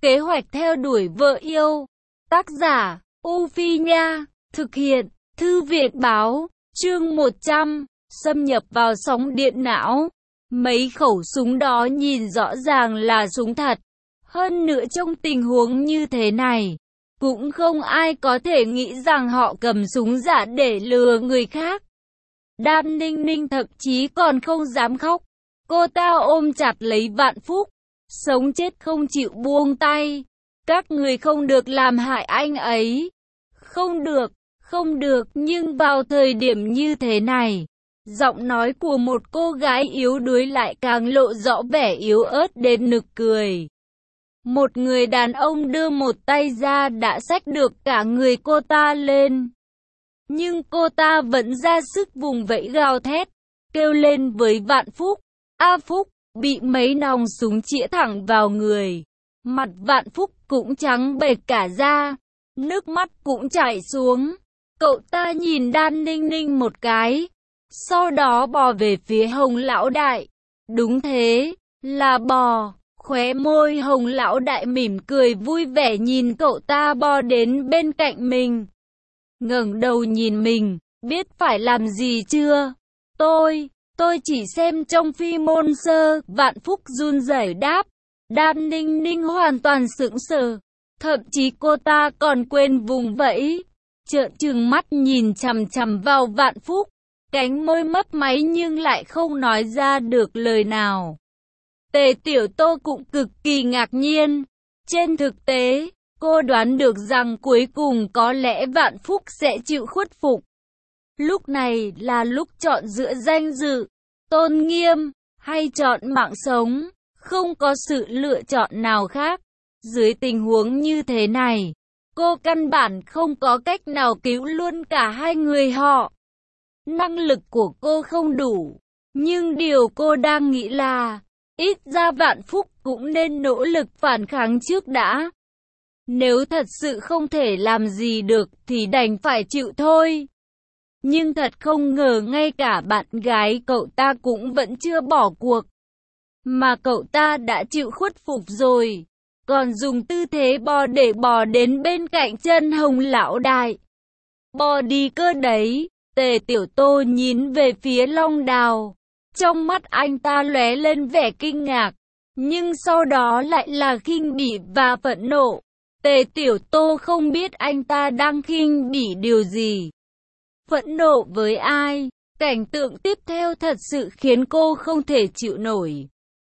Kế hoạch theo đuổi vợ yêu. Tác giả, U Phi Nha. Thực hiện, Thư viện Báo. Chương 100. Xâm nhập vào sóng điện não. Mấy khẩu súng đó nhìn rõ ràng là súng thật. Hơn nữa trong tình huống như thế này, cũng không ai có thể nghĩ rằng họ cầm súng giả để lừa người khác. Đan Ninh Ninh thậm chí còn không dám khóc. Cô ta ôm chặt lấy Vạn Phúc, sống chết không chịu buông tay. Các người không được làm hại anh ấy. Không được, nhưng vào thời điểm như thế này, giọng nói của một cô gái yếu đuối lại càng lộ rõ vẻ yếu ớt đến nực cười. Một người đàn ông đưa một tay ra đã xách được cả người cô ta lên. Nhưng cô ta vẫn ra sức vùng vẫy gào thét, kêu lên với Vạn Phúc. A Phúc, bị mấy nòng súng chĩa thẳng vào người. Mặt Vạn Phúc cũng trắng bệch cả da, nước mắt cũng chảy xuống. Cậu ta nhìn Đan Ninh Ninh một cái, sau đó bò về phía Hồng Lão Đại. Đúng thế, là bò. Khóe môi Hồng Lão Đại mỉm cười vui vẻ nhìn cậu ta bò đến bên cạnh mình. Ngẩng đầu nhìn mình, biết phải làm gì chưa? Tôi chỉ xem trong phim môn sơ. Vạn Phúc run rẩy đáp. Đan Ninh Ninh hoàn toàn sững sờ, thậm chí cô ta còn quên vùng vẫy, trợn trừng mắt nhìn chằm chằm vào Vạn Phúc, cánh môi mấp máy nhưng lại không nói ra được lời nào. Tề Tiểu Tô cũng cực kỳ ngạc nhiên. Trên thực tế, cô đoán được rằng cuối cùng có lẽ Vạn Phúc sẽ chịu khuất phục. Lúc này là lúc chọn giữa danh dự, tôn nghiêm, hay chọn mạng sống, không có sự lựa chọn nào khác. Dưới tình huống như thế này, cô căn bản không có cách nào cứu luôn cả hai người họ. Năng lực của cô không đủ, nhưng điều cô đang nghĩ là, ít ra Vạn Phúc cũng nên nỗ lực phản kháng trước đã. Nếu thật sự không thể làm gì được thì đành phải chịu thôi. Nhưng thật không ngờ ngay cả bạn gái cậu ta cũng vẫn chưa bỏ cuộc. Mà cậu ta đã chịu khuất phục rồi, còn dùng tư thế bò để bò đến bên cạnh chân Hồng Lão Đại. Bò đi cơ đấy. Tề Tiểu Tô nhìn về phía Long Đào. Trong mắt anh ta lóe lên vẻ kinh ngạc, nhưng sau đó lại là khinh bỉ và phẫn nộ. Tề Tiểu Tô không biết anh ta đang khinh bỉ điều gì, phẫn nộ với ai. Cảnh tượng tiếp theo thật sự khiến cô không thể chịu nổi.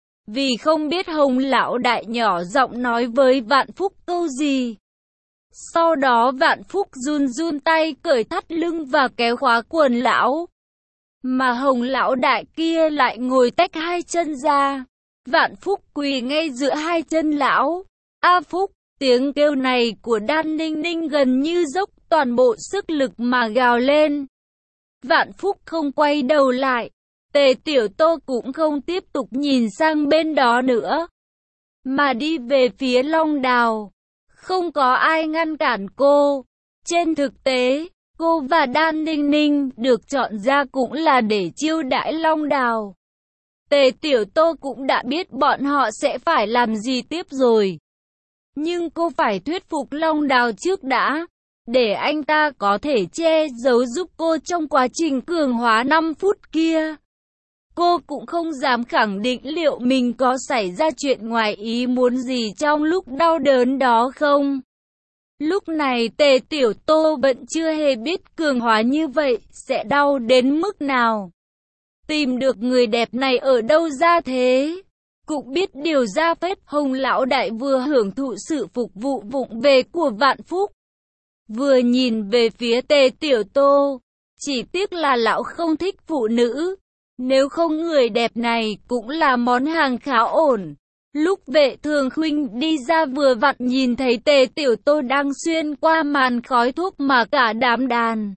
Vì không biết Hồng Lão Đại nhỏ giọng nói với Vạn Phúc câu gì. Sau đó Vạn Phúc run run tay cởi thắt lưng và kéo khóa quần lão. Mà Hồng Lão Đại kia lại ngồi tách hai chân ra. Vạn Phúc quỳ ngay giữa hai chân lão. A Phúc, tiếng kêu này của Đan Ninh Ninh gần như dốc toàn bộ sức lực mà gào lên. Vạn Phúc không quay đầu lại. Tề Tiểu Tô cũng không tiếp tục nhìn sang bên đó nữa, mà đi về phía Long Đào. Không có ai ngăn cản cô. Trên thực tế, cô và Đan Ninh Ninh được chọn ra cũng là để chiêu đãi Long Đào. Tề Tiểu Tô cũng đã biết bọn họ sẽ phải làm gì tiếp rồi. Nhưng cô phải thuyết phục Long Đào trước đã, để anh ta có thể che giấu giúp cô trong quá trình cường hóa 5 phút kia. Cô cũng không dám khẳng định liệu mình có xảy ra chuyện ngoài ý muốn gì trong lúc đau đớn đó không. Lúc này Tề Tiểu Tô vẫn chưa hề biết cường hóa như vậy sẽ đau đến mức nào. Tìm được người đẹp này ở đâu ra thế? Cũng biết điều ra phết. Hồng Lão Đại vừa hưởng thụ sự phục vụ vụng về của Vạn Phúc, vừa nhìn về phía Tề Tiểu Tô. Chỉ tiếc là lão không thích phụ nữ. Nếu không người đẹp này cũng là món hàng khá ổn. Lúc Vệ Thường Khuynh đi ra vừa vặn nhìn thấy Tề Tiểu Tô đang xuyên qua màn khói thuốc mà cả đám đàn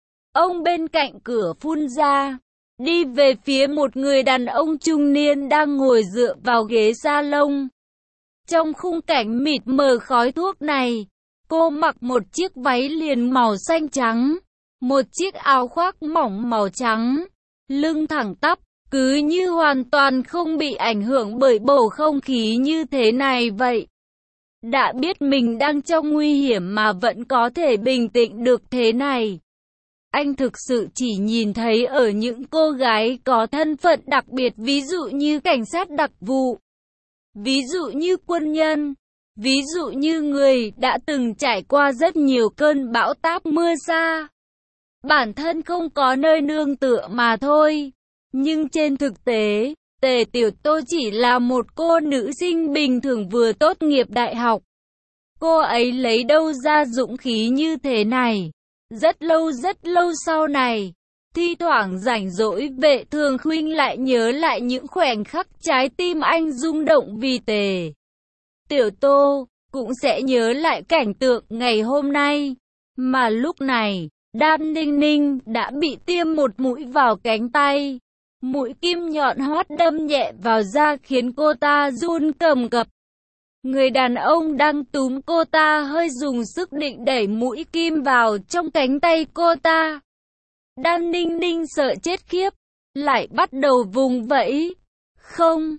ông bên cạnh cửa phun ra, đi về phía một người đàn ông trung niên đang ngồi dựa vào ghế salon. Trong khung cảnh mịt mờ khói thuốc này, cô mặc một chiếc váy liền màu xanh trắng, một chiếc áo khoác mỏng màu trắng, lưng thẳng tắp, cứ như hoàn toàn không bị ảnh hưởng bởi bầu không khí như thế này vậy. Đã biết mình đang trong nguy hiểm mà vẫn có thể bình tĩnh được thế này. Anh thực sự chỉ nhìn thấy ở những cô gái có thân phận đặc biệt, ví dụ như cảnh sát đặc vụ, ví dụ như quân nhân, ví dụ như người đã từng trải qua rất nhiều cơn bão táp mưa sa. Bản thân không có nơi nương tựa mà thôi. Nhưng trên thực tế, Tề Tiểu Tô chỉ là một cô nữ sinh bình thường vừa tốt nghiệp đại học. Cô ấy lấy đâu ra dũng khí như thế này? Rất lâu sau này, thi thoảng rảnh rỗi, Vệ Thường Khuynh lại nhớ lại những khoảnh khắc trái tim anh rung động vì Tề Tiểu Tô, cũng sẽ nhớ lại cảnh tượng ngày hôm nay. Mà lúc này, Đan Ninh Ninh đã bị tiêm một mũi vào cánh tay. Mũi kim nhọn hoắt đâm nhẹ vào da khiến cô ta run cầm cập. Người đàn ông đang túm cô ta hơi dùng sức định đẩy mũi kim vào trong cánh tay cô ta. Đan Ninh Ninh sợ chết khiếp, lại bắt đầu vùng vẫy. Không,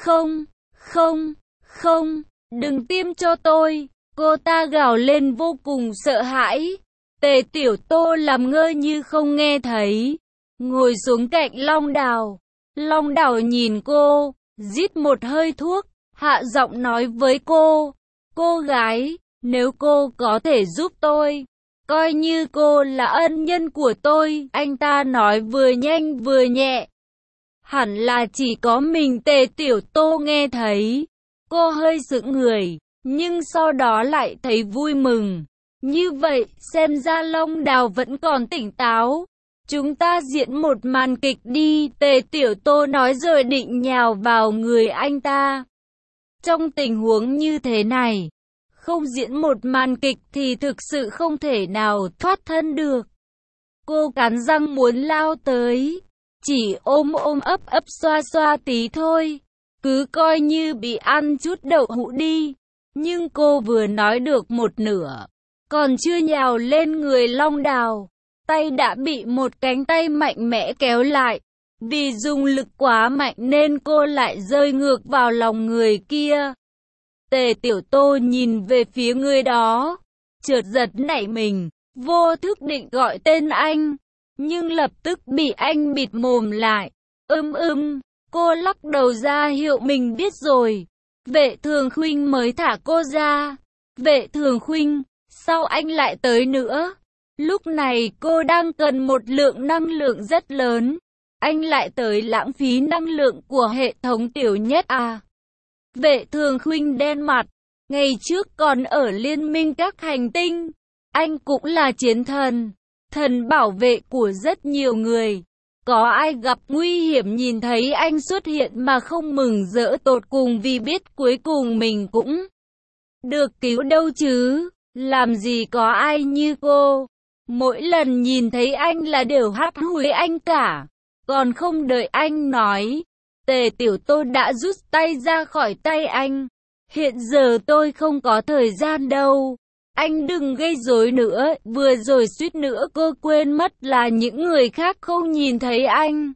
đừng tiêm cho tôi, cô ta gào lên vô cùng sợ hãi. Tề Tiểu Tô làm ngơ như không nghe thấy, ngồi xuống cạnh Long Đào. Long Đào nhìn cô, rít một hơi thuốc, hạ giọng nói với cô. Cô gái, nếu cô có thể giúp tôi, coi như cô là ân nhân của tôi. Anh ta nói vừa nhanh vừa nhẹ. Hẳn là chỉ có mình Tề Tiểu Tô nghe thấy. Cô hơi sững người, nhưng sau đó lại thấy vui mừng. Như vậy, xem ra Long Đào vẫn còn tỉnh táo. Chúng ta diễn một màn kịch đi, Tề Tiểu Tô nói rồi định nhào vào người anh ta. Trong tình huống như thế này, không diễn một màn kịch thì thực sự không thể nào thoát thân được. Cô cắn răng muốn lao tới, chỉ ôm ấp xoa tí thôi, cứ coi như bị ăn chút đậu hũ đi. Nhưng cô vừa nói được một nửa, còn chưa nhào lên người Long Đào, tay đã bị một cánh tay mạnh mẽ kéo lại. Vì dùng lực quá mạnh nên cô lại rơi ngược vào lòng người kia. Tề Tiểu Tô nhìn về phía người đó, chợt giật nảy mình, vô thức định gọi tên anh, nhưng lập tức bị anh bịt mồm lại. Cô lắc đầu ra hiệu mình biết rồi. Vệ Thường Khuynh mới thả cô ra. Vệ Thường Khuynh, sao anh lại tới nữa? Lúc này cô đang cần một lượng năng lượng rất lớn. Anh lại tới lãng phí năng lượng của hệ thống Tiểu Nhất à? Vệ Thường Khuynh đen mặt. Ngày trước còn ở liên minh các hành tinh, anh cũng là chiến thần, thần bảo vệ của rất nhiều người. Có ai gặp nguy hiểm nhìn thấy anh xuất hiện mà không mừng rỡ tột cùng vì biết cuối cùng mình cũng được cứu đâu chứ? Làm gì có ai như cô. Mỗi lần nhìn thấy anh là đều hắt hủi anh cả. Còn không đợi anh nói, Tề Tiểu Tô đã rút tay ra khỏi tay anh. Hiện giờ tôi không có thời gian đâu. Anh đừng gây rối nữa, vừa rồi suýt nữa cô quên mất là những người khác không nhìn thấy anh.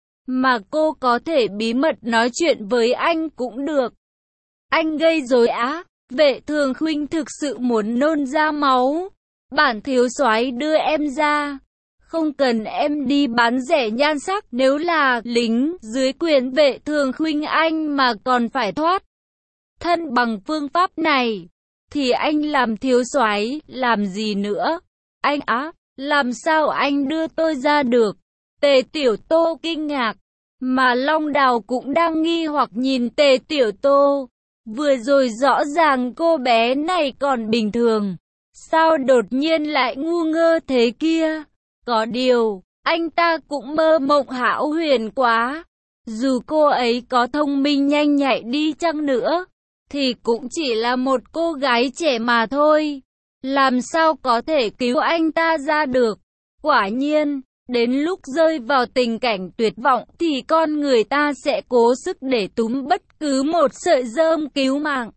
Mà cô có thể bí mật nói chuyện với anh cũng được. Anh gây rối á? Vệ Thường Khuynh thực sự muốn nôn ra máu. Bản thiếu soái đưa em ra. Không cần em đi bán rẻ nhan sắc, nếu là lính dưới quyền Vệ Thường Khuynh anh mà còn phải thoát thân bằng phương pháp này, thì anh làm thiếu soái làm gì nữa? Anh á, làm sao anh đưa tôi ra được? Tề Tiểu Tô kinh ngạc, mà Long Đào cũng đang nghi hoặc nhìn Tề Tiểu Tô. Vừa rồi rõ ràng cô bé này còn bình thường, sao đột nhiên lại ngu ngơ thế kia? Có điều, anh ta cũng mơ mộng hão huyền quá. Dù cô ấy có thông minh nhanh nhạy đi chăng nữa, thì cũng chỉ là một cô gái trẻ mà thôi. Làm sao có thể cứu anh ta ra được? Quả nhiên, đến lúc rơi vào tình cảnh tuyệt vọng thì con người ta sẽ cố sức để túm bất cứ một sợi rơm cứu mạng.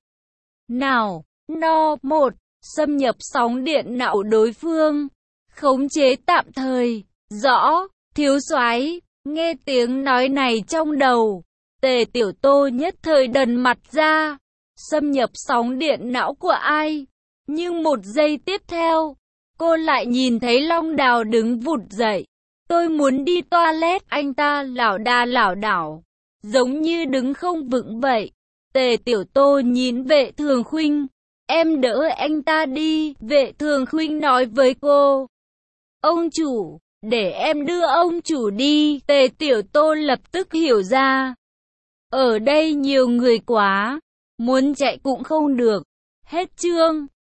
Nào, No 1, xâm nhập sóng điện não đối phương. Khống chế tạm thời. Rõ, thiếu soái. Nghe tiếng nói này trong đầu, Tề Tiểu Tô nhất thời đần mặt ra. xâm nhập sóng điện não của ai. Nhưng một giây tiếp theo, cô lại nhìn thấy Long Đào đứng vụt dậy. Tôi muốn đi toilet, anh ta lảo đà lảo đảo, giống như đứng không vững vậy. Tề Tiểu Tô nhìn Vệ Thường Khuynh. Em đỡ anh ta đi, Vệ Thường Khuynh nói với cô. Ông chủ, để em đưa ông chủ đi. Tề Tiểu Tô lập tức hiểu ra. Ở đây nhiều người quá, muốn chạy cũng không được. Hết chương.